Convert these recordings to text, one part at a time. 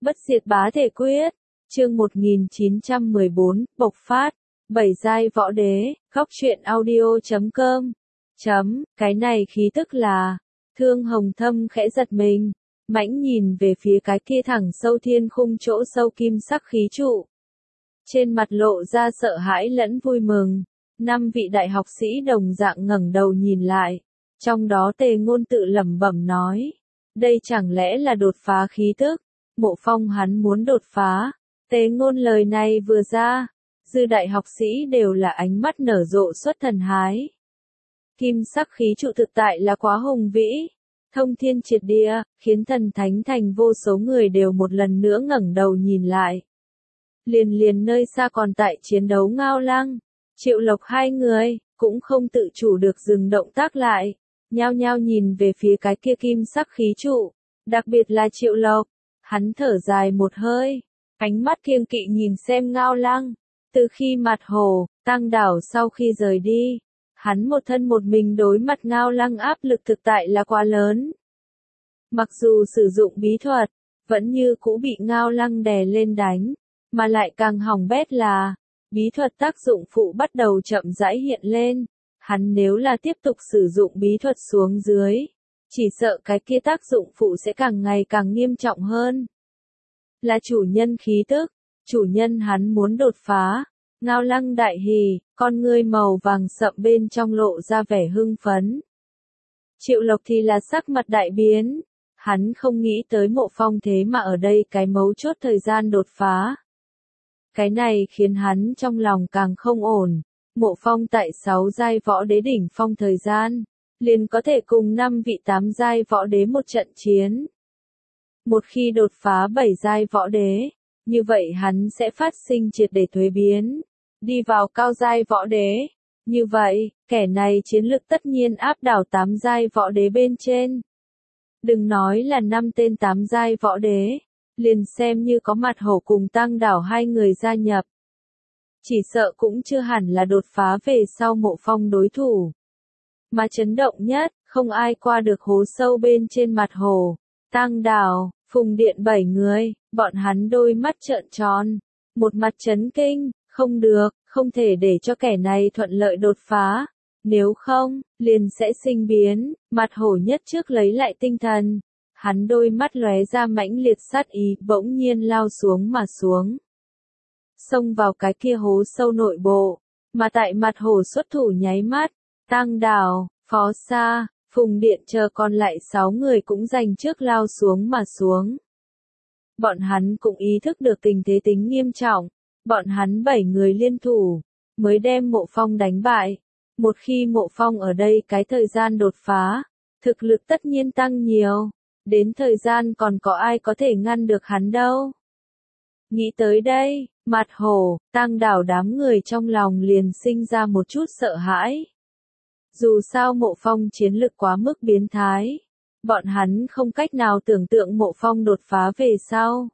Bất diệt bá thể quyết, chương 1914, bộc phát, 7 giai võ đế, góc truyện audio.com. Cái này khí tức là, Thương Hồng Thâm khẽ giật mình, mãnh nhìn về phía cái kia thẳng sâu thiên khung chỗ sâu kim sắc khí trụ. Trên mặt lộ ra sợ hãi lẫn vui mừng, 5 vị đại học sĩ đồng dạng ngẩng đầu nhìn lại, trong đó Tề Ngôn tự lẩm bẩm nói, đây chẳng lẽ là đột phá khí tức? Mộ Phong hắn muốn đột phá. Tề Ngôn lời này vừa ra, dư đại học sĩ đều là ánh mắt nở rộ xuất thần hái. Kim sắc khí trụ thực tại là quá hùng vĩ, thông thiên triệt địa, khiến thần thánh thành vô số người đều một lần nữa ngẩng đầu nhìn lại. Liền nơi xa còn tại chiến đấu Ngao Lăng, Triệu Lộc hai người, cũng không tự chủ được dừng động tác lại, nhao nhao nhìn về phía cái kia kim sắc khí trụ, đặc biệt là Triệu Lộc, hắn thở dài một hơi, ánh mắt kiêng kỵ nhìn xem Ngao Lăng, từ khi Mặt Hồ, Tăng Đảo sau khi rời đi, hắn một thân một mình đối mặt Ngao Lăng áp lực thực tại là quá lớn. Mặc dù sử dụng bí thuật, vẫn như cũ bị Ngao Lăng đè lên đánh, mà lại càng hỏng bét là, bí thuật tác dụng phụ bắt đầu chậm rãi hiện lên, hắn nếu là tiếp tục sử dụng bí thuật xuống dưới, chỉ sợ cái kia tác dụng phụ sẽ càng ngày càng nghiêm trọng hơn. Là chủ nhân khí tức, chủ nhân hắn muốn đột phá, Ngao Lăng đại hỉ, con ngươi màu vàng sậm bên trong lộ ra vẻ hưng phấn. Triệu Lộc thì là sắc mặt đại biến, hắn không nghĩ tới Mộ Phong thế mà ở đây cái mấu chốt thời gian đột phá. Cái này khiến hắn trong lòng càng không ổn, Mộ Phong tại 6 giai võ đế đỉnh phong thời gian, liền có thể cùng 5 vị 8 giai võ đế một trận chiến. Một khi đột phá 7 giai võ đế, như vậy hắn sẽ phát sinh triệt để thuế biến, đi vào cao giai võ đế. Như vậy, kẻ này chiến lực tất nhiên áp đảo 8 giai võ đế bên trên. Đừng nói là 5 tên 8 giai võ đế, liền xem như có Mặt Hổ cùng Tăng Đảo hai người gia nhập. Chỉ sợ cũng chưa hẳn là đột phá về sau Mộ Phong đối thủ. Mà chấn động nhất, không ai qua được hố sâu bên trên Mặt Hổ, Tăng Đảo, Phùng Điện 7 người, bọn hắn đôi mắt trợn tròn, một mặt chấn kinh, không được, không thể để cho kẻ này thuận lợi đột phá, nếu không, liền sẽ sinh biến. Mặt Hổ nhất trước lấy lại tinh thần, hắn đôi mắt lóe ra mãnh liệt sát ý, bỗng nhiên lao xuống mà xuống. Xông vào cái kia hố sâu nội bộ, mà tại Mặt Hổ xuất thủ nháy mắt, Tăng Đảo, Phó Sa, Phùng Điện chờ còn lại 6 người cũng giành trước lao xuống mà xuống. Bọn hắn cũng ý thức được tình thế tính nghiêm trọng, bọn hắn 7 người liên thủ, mới đem Mộ Phong đánh bại. Một khi Mộ Phong ở đây cái thời gian đột phá, thực lực tất nhiên tăng nhiều, đến thời gian còn có ai có thể ngăn được hắn đâu. Nghĩ tới đây, Mặt Hổ, Tăng Đảo đám người trong lòng liền sinh ra một chút sợ hãi. Dù sao Mộ Phong chiến lực quá mức biến thái, bọn hắn không cách nào tưởng tượng Mộ Phong đột phá về sau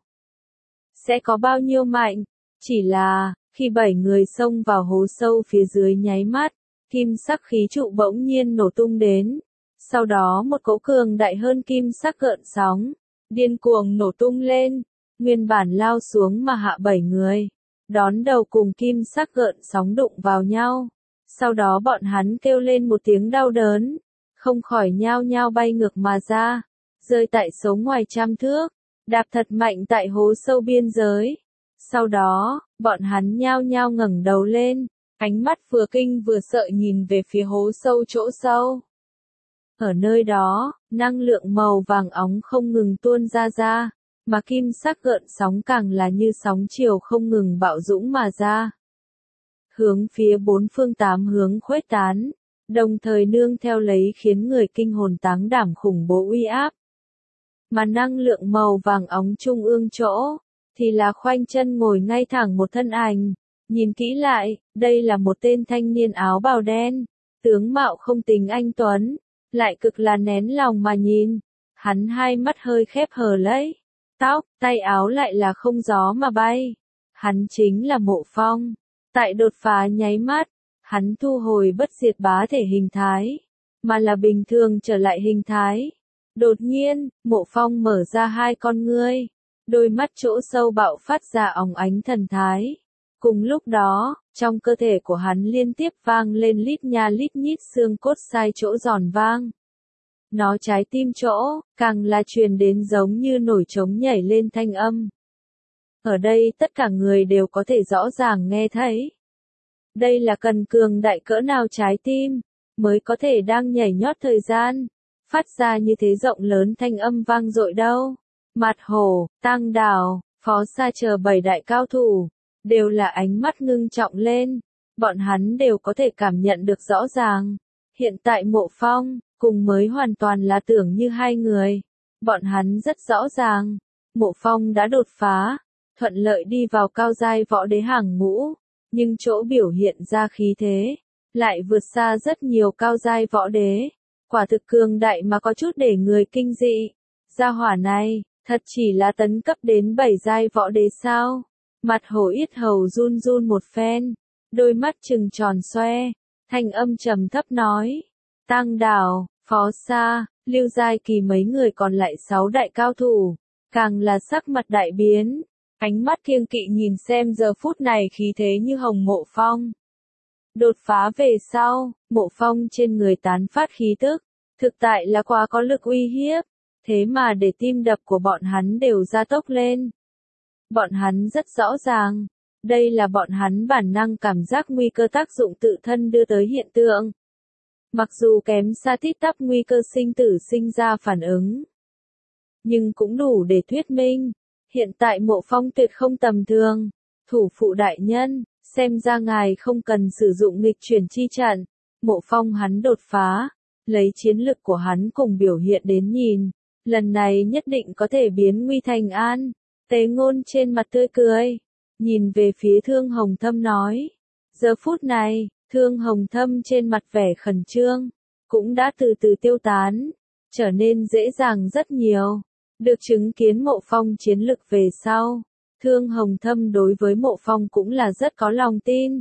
sẽ có bao nhiêu mạnh, chỉ là, khi 7 người xông vào hố sâu phía dưới nháy mắt, kim sắc khí trụ bỗng nhiên nổ tung đến, sau đó một cỗ cường đại hơn kim sắc gợn sóng, điên cuồng nổ tung lên, nguyên bản lao xuống mà hạ 7 người, đón đầu cùng kim sắc gợn sóng đụng vào nhau. Sau đó bọn hắn kêu lên một tiếng đau đớn, không khỏi nhao nhao bay ngược mà ra, rơi tại số ngoài trăm thước, đạp thật mạnh tại hố sâu biên giới. Sau đó, bọn hắn nhao nhao ngẩng đầu lên, ánh mắt vừa kinh vừa sợ nhìn về phía hố sâu chỗ sâu. Ở nơi đó, năng lượng màu vàng óng không ngừng tuôn ra, mà kim sắc gợn sóng càng là như sóng chiều không ngừng bạo dũng mà ra. Hướng phía 4 phương 8 hướng khuếch tán, đồng thời nương theo lấy khiến người kinh hồn táng đảm khủng bố uy áp. Mà năng lượng màu vàng óng trung ương chỗ, thì là khoanh chân ngồi ngay thẳng một thân ảnh. Nhìn kỹ lại, đây là một tên thanh niên áo bào đen, tướng mạo không tính anh tuấn, lại cực là nén lòng mà nhìn. Hắn hai mắt hơi khép hờ lấy, tóc, tay áo lại là không gió mà bay. Hắn chính là Mộ Phong. Tại đột phá nháy mắt, hắn thu hồi bất diệt bá thể hình thái, mà là bình thường trở lại hình thái. Đột nhiên, Mộ Phong mở ra hai con ngươi, đôi mắt chỗ sâu bạo phát ra óng ánh thần thái. Cùng lúc đó, trong cơ thể của hắn liên tiếp vang lên lít nha lít nhít xương cốt sai chỗ giòn vang. Nó trái tim chỗ, càng là truyền đến giống như nổi trống nhảy lên thanh âm. Ở đây tất cả người đều có thể rõ ràng nghe thấy. Đây là cần cường đại cỡ nào trái tim, mới có thể đang nhảy nhót thời gian, phát ra như thế rộng lớn thanh âm vang dội đâu. Mặt Hổ, Tăng Đào, Phó Sa chờ 7 đại cao thủ, đều là ánh mắt ngưng trọng lên, bọn hắn đều có thể cảm nhận được rõ ràng. Hiện tại Mộ Phong, cùng mới hoàn toàn là tưởng như hai người. Bọn hắn rất rõ ràng, Mộ Phong đã đột phá, thuận lợi đi vào cao giai võ đế hàng ngũ, nhưng chỗ biểu hiện ra khí thế, lại vượt xa rất nhiều cao giai võ đế. Quả thực cường đại mà có chút để người kinh dị. Gia hỏa này, thật chỉ là tấn cấp đến 7 giai võ đế sao? Mặt Hổ yết hầu run run một phen, đôi mắt trừng tròn xoe, thanh âm trầm thấp nói. Tăng Đào, Phó Sa, Lưu Giai Kỳ mấy người còn lại 6 đại cao thủ, càng là sắc mặt đại biến, ánh mắt kiêng kỵ nhìn xem giờ phút này khí thế như hồng Mộ Phong. Đột phá về sau, Mộ Phong trên người tán phát khí tức, thực tại là quá có lực uy hiếp, thế mà để tim đập của bọn hắn đều gia tốc lên. Bọn hắn rất rõ ràng, đây là bọn hắn bản năng cảm giác nguy cơ tác dụng tự thân đưa tới hiện tượng. Mặc dù kém xa tít tắp nguy cơ sinh tử sinh ra phản ứng, nhưng cũng đủ để thuyết minh, hiện tại Mộ Phong tuyệt không tầm thường. Thủ phụ đại nhân, xem ra ngài không cần sử dụng nghịch chuyển chi trận. Mộ Phong hắn đột phá, lấy chiến lực của hắn cùng biểu hiện đến nhìn, lần này nhất định có thể biến nguy thành an. Tế Ngôn trên mặt tươi cười, nhìn về phía Thương Hồng Thâm nói. Giờ phút này, Thương Hồng Thâm trên mặt vẻ khẩn trương, cũng đã từ từ tiêu tán, trở nên dễ dàng rất nhiều. Được chứng kiến Mộ Phong chiến lực về sau, Thương Hồng Thâm đối với Mộ Phong cũng là rất có lòng tin.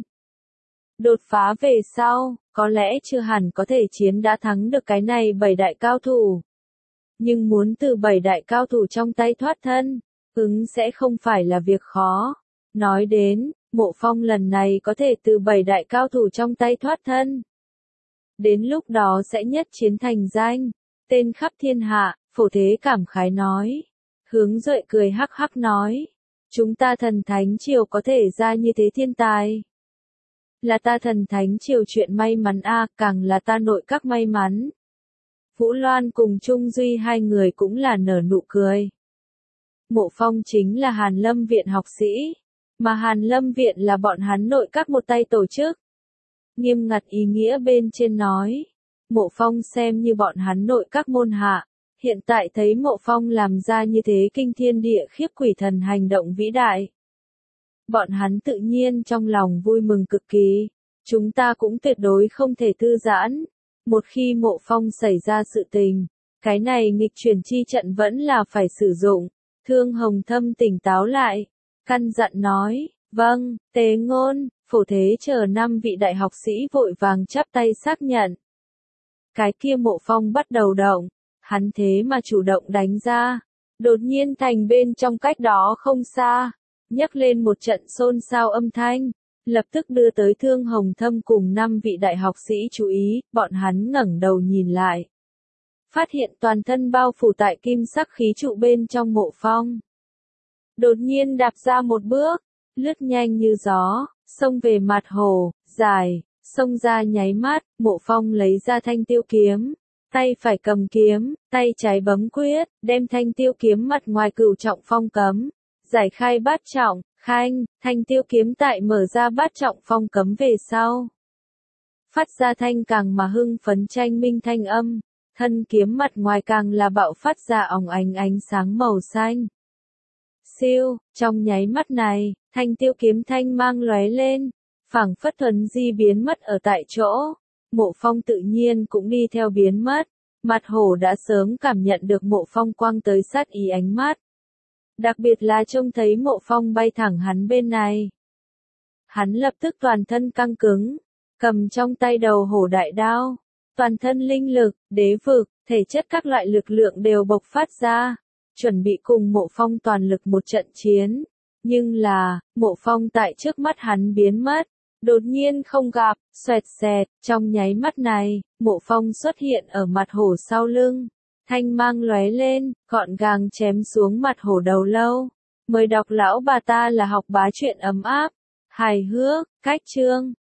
Đột phá về sau, có lẽ chưa hẳn có thể chiến đã thắng được cái này 7 đại cao thủ. Nhưng muốn từ 7 đại cao thủ trong tay thoát thân, sẽ không phải là việc khó. Nói đến, Mộ Phong lần này có thể từ 7 đại cao thủ trong tay thoát thân. Đến lúc đó sẽ nhất chiến thành danh, tên khắp thiên hạ. Phổ Thế cảm khái nói. Hướng Duệ cười hắc hắc nói. Chúng ta Thần Thánh Triều có thể ra như thế thiên tài. Là ta Thần Thánh Triều chuyện may mắn a, càng là ta nội các may mắn. Vũ Loan cùng Trung Duy hai người cũng là nở nụ cười. Mộ Phong chính là Hàn Lâm Viện học sĩ, mà Hàn Lâm Viện là bọn hắn nội các một tay tổ chức. Nghiêm ngặt ý nghĩa bên trên nói, Mộ Phong xem như bọn hắn nội các môn hạ. Hiện tại thấy Mộ Phong làm ra như thế kinh thiên địa khiếp quỷ thần hành động vĩ đại. Bọn hắn tự nhiên trong lòng vui mừng cực kỳ. Chúng ta cũng tuyệt đối không thể thư giãn. Một khi Mộ Phong xảy ra sự tình, cái này nghịch chuyển chi trận vẫn là phải sử dụng. Thương Hồng Thâm tỉnh táo lại, căn dặn nói, vâng, Tế Ngôn, Phổ Thế chờ 5 vị đại học sĩ vội vàng chắp tay xác nhận. Cái kia Mộ Phong bắt đầu động. Hắn thế mà chủ động đánh ra, đột nhiên thành bên trong cách đó không xa, nhấc lên một trận xôn xao âm thanh, lập tức đưa tới Thương Hồng Thâm cùng 5 vị đại học sĩ chú ý, bọn hắn ngẩng đầu nhìn lại. Phát hiện toàn thân bao phủ tại kim sắc khí trụ bên trong Mộ Phong. Đột nhiên đạp ra một bước, lướt nhanh như gió, xông về Mặt Hồ, dài, xông ra nháy mắt, Mộ Phong lấy ra thanh tiêu kiếm. Tay phải cầm kiếm, tay trái bấm quyết, đem thanh tiêu kiếm mặt ngoài cửu trọng phong cấm, giải khai bát trọng, khanh, thanh tiêu kiếm tại mở ra bát trọng phong cấm về sau. Phát ra thanh càng mà hưng phấn tranh minh thanh âm, thân kiếm mặt ngoài càng là bạo phát ra óng ánh sáng màu xanh. Siêu, trong nháy mắt này, thanh tiêu kiếm thanh mang lóe lên, phảng phất thuần di biến mất ở tại chỗ. Mộ Phong tự nhiên cũng đi theo biến mất, Mặt Hổ đã sớm cảm nhận được Mộ Phong quăng tới sát ý ánh mắt. Đặc biệt là trông thấy Mộ Phong bay thẳng hắn bên này. Hắn lập tức toàn thân căng cứng, cầm trong tay đầu hổ đại đao, toàn thân linh lực, đế vực, thể chất các loại lực lượng đều bộc phát ra. chuẩn bị cùng Mộ Phong toàn lực một trận chiến. Nhưng là, Mộ Phong tại trước mắt hắn biến mất, đột nhiên không gặp, xoẹt xẹt, trong nháy mắt này, Mộ Phong xuất hiện ở mặt hổ sau lưng, thanh mang lóe lên, gọn gàng chém xuống mặt hổ đầu lâu. Mời đọc lão bà ta là học bá truyện ấm áp, hài hước, cách chương.